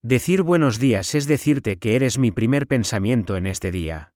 Decir buenos días es decirte que eres mi primer pensamiento en este día.